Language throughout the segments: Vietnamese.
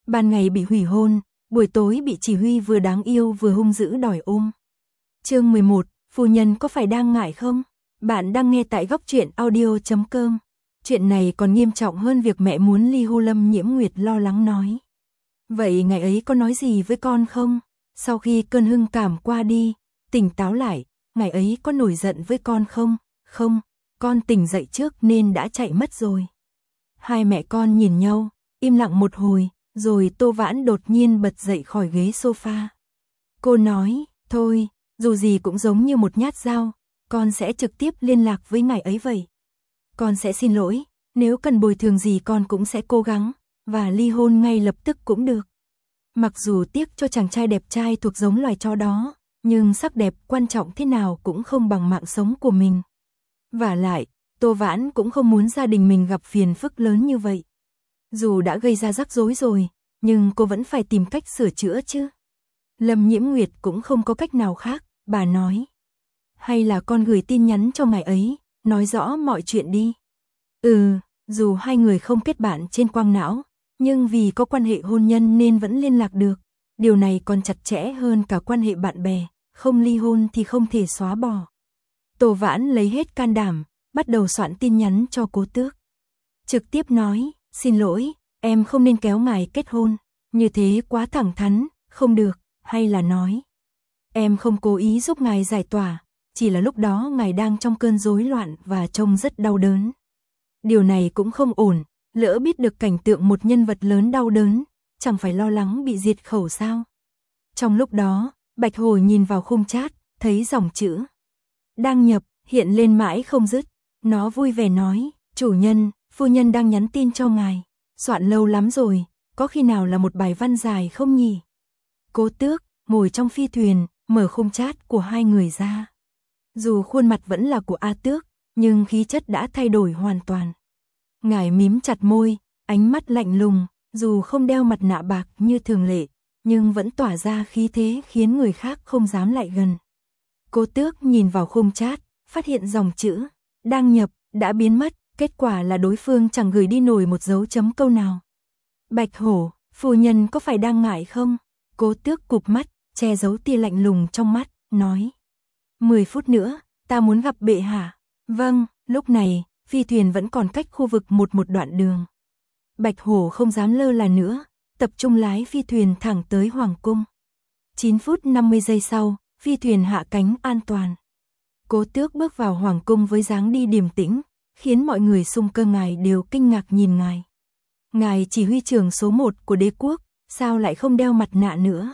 ban ngày bị hủy hôn, buổi tối bị chỉ huy vừa đáng yêu vừa hung dữ đòi ôm. Chương 11, phu nhân có phải đang ngại không? Bạn đang nghe tại góc truyện audio.com. Chuyện này còn nghiêm trọng hơn việc mẹ muốn ly hôn. Lâm Nhiễm Nguyệt lo lắng nói. Vậy ngày ấy có nói gì với con không? Sau khi cơn hưng cảm qua đi, tỉnh táo lại, ngày ấy có nổi giận với con không? Không, con tỉnh dậy trước nên đã chạy mất rồi. Hai mẹ con nhìn nhau, im lặng một hồi, rồi Tô Vãn đột nhiên bật dậy khỏi ghế sofa. Cô nói, thôi, dù gì cũng giống như một nhát dao, con sẽ trực tiếp liên lạc với ngài ấy vậy. Con sẽ xin lỗi, nếu cần bồi thường gì con cũng sẽ cố gắng, và ly hôn ngay lập tức cũng được. Mặc dù tiếc cho chàng trai đẹp trai thuộc giống loài chó đó, nhưng sắc đẹp quan trọng thế nào cũng không bằng mạng sống của mình. Vả lại, Tô Vãn cũng không muốn gia đình mình gặp phiền phức lớn như vậy. Dù đã gây ra rắc rối rồi, nhưng cô vẫn phải tìm cách sửa chữa chứ. Lâm Nhiễm Nguyệt cũng không có cách nào khác, bà nói. Hay là con gửi tin nhắn cho ngài ấy, nói rõ mọi chuyện đi. Dù hai người không kết bạn trên quang não, nhưng vì có quan hệ hôn nhân nên vẫn liên lạc được. Điều này còn chặt chẽ hơn cả quan hệ bạn bè, không ly hôn thì không thể xóa bỏ. Tô Vãn lấy hết can đảm, bắt đầu soạn tin nhắn cho Cố Tước. Trực tiếp nói, xin lỗi, em không nên kéo ngài kết hôn, như thế quá thẳng thắn, không được, hay là nói. Em không cố ý giúp ngài giải tỏa, chỉ là lúc đó ngài đang trong cơn rối loạn và trông rất đau đớn. Điều này cũng không ổn, lỡ biết được cảnh tượng một nhân vật lớn đau đớn, chẳng phải lo lắng bị diệt khẩu sao. Trong lúc đó, Bạch Hổ nhìn vào khung chat, thấy dòng chữ đang nhập, hiện lên mãi không dứt. Nó vui vẻ nói, chủ nhân, phu nhân đang nhắn tin cho ngài. Soạn lâu lắm rồi, có khi nào là một bài văn dài không nhỉ? Cố Tước, ngồi trong phi thuyền, mở khung chat của hai người ra. Dù khuôn mặt vẫn là của A Tước, nhưng khí chất đã thay đổi hoàn toàn. Ngài mím chặt môi, ánh mắt lạnh lùng, dù không đeo mặt nạ bạc như thường lệ, nhưng vẫn tỏa ra khí thế khiến người khác không dám lại gần. Cố Tước nhìn vào khung chat, phát hiện dòng chữ đang nhập, đã biến mất, kết quả là đối phương chẳng gửi đi nổi một dấu chấm câu nào. Bạch Hổ, phu nhân có phải đang ngại không? Cố Tước cụp mắt, che giấu tia lạnh lùng trong mắt, nói. 10 phút nữa, ta muốn gặp bệ hạ. Vâng, lúc này, phi thuyền vẫn còn cách khu vực một đoạn đường. Bạch Hổ không dám lơ là nữa, tập trung lái phi thuyền thẳng tới Hoàng cung. 9 phút 50 giây sau, phi thuyền hạ cánh an toàn. Cố Tước bước vào Hoàng cung với dáng đi điềm tĩnh, khiến mọi người xung quanh ngài đều kinh ngạc nhìn ngài. Ngài chỉ huy trưởng số 1 của đế quốc, sao lại không đeo mặt nạ nữa?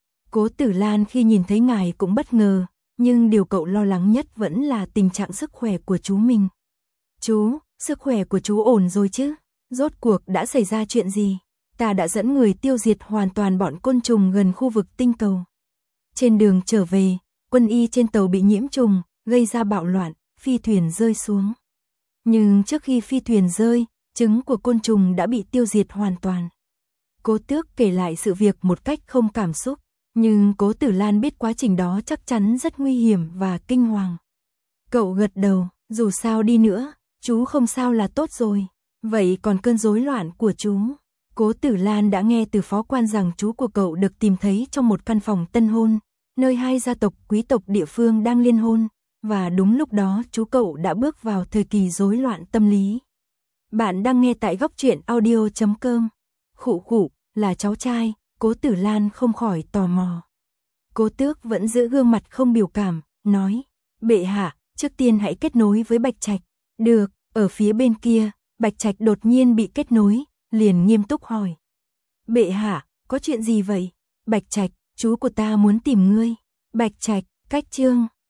Cố Tử Lan khi nhìn thấy ngài cũng bất ngờ, nhưng điều cậu lo lắng nhất vẫn là tình trạng sức khỏe của chú mình. Chú, sức khỏe của chú ổn rồi chứ? Rốt cuộc đã xảy ra chuyện gì? Ta đã dẫn người tiêu diệt hoàn toàn bọn côn trùng gần khu vực tinh cầu. Trên đường trở về, quân y trên tàu bị nhiễm trùng, gây ra bạo loạn, phi thuyền rơi xuống. Nhưng trước khi phi thuyền rơi, trứng của côn trùng đã bị tiêu diệt hoàn toàn. Cố Tước kể lại sự việc một cách không cảm xúc, nhưng Cố Tử Lan biết quá trình đó chắc chắn rất nguy hiểm và kinh hoàng. Cậu gật đầu, dù sao đi nữa, chú không sao là tốt rồi. Vậy còn cơn rối loạn của chú? Cố Tử Lan đã nghe từ phó quan rằng chú của cậu được tìm thấy trong một căn phòng tân hôn, nơi hai gia tộc quý tộc địa phương đang liên hôn, và đúng lúc đó chú cậu đã bước vào thời kỳ rối loạn tâm lý. Bạn đang nghe tại góc truyện audio.com. Khụ khụ, là cháu trai, Cố Tử Lan không khỏi tò mò. Cố Tước vẫn giữ gương mặt không biểu cảm, nói, bệ hạ, trước tiên hãy kết nối với Bạch Trạch. Được, ở phía bên kia, Bạch Trạch đột nhiên bị kết nối, liền nghiêm túc hỏi. Bệ hạ, có chuyện gì vậy? Bạch Trạch, chú của ta muốn tìm ngươi. Bạch Trạch, cách chương.